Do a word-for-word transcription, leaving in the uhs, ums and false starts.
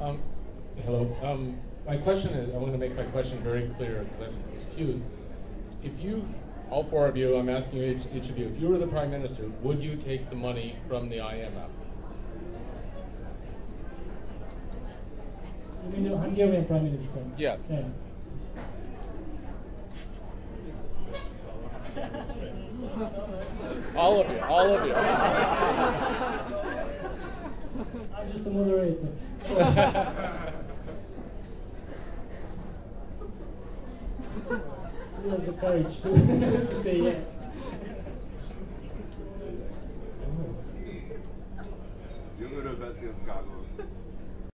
Um, hello. Um, my question is, I want to make my question very clear because I'm confused. If you, all four of you, I'm asking you, each, each of you, if you were the Prime Minister, would you take the money from the I M F? You mean the Hungarian Prime Minister? Yes. Yeah. All of you, all of you. I'm just a moderator. Who has the courage to, to say yes? You're going to invest in Chicago.